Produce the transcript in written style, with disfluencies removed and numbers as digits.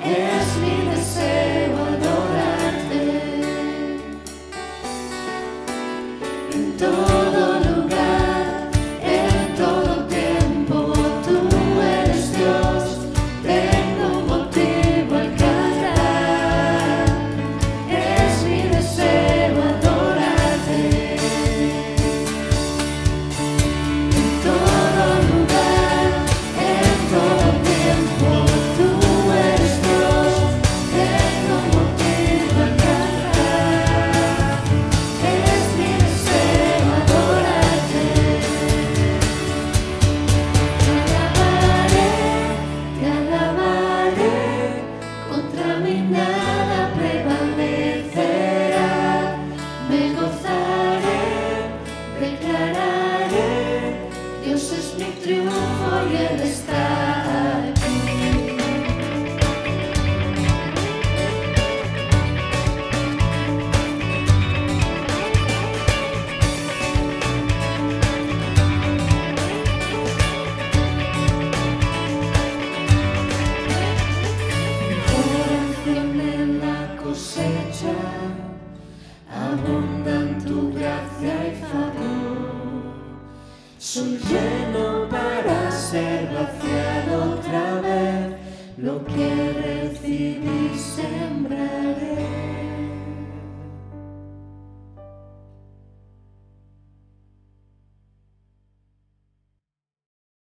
es mi deseo adorarte. En todo lugar, en todo tiempo, tú eres Dios. Tengo motivo al cantar, es mi deseo adorarte. En todo lugar, en todo tiempo, tú eres Dios. Tengo motivo al cantar, es mi deseo adorarte. Te alabaré, contra mí nada prevalecerá. Me gozaré, declararé, Dios es mi triunfo y Él está aquí. Oración en la cosecha, abundan tu gracia y favor. Soy lleno para ser vaciado otra vez, lo que recibí sembraré.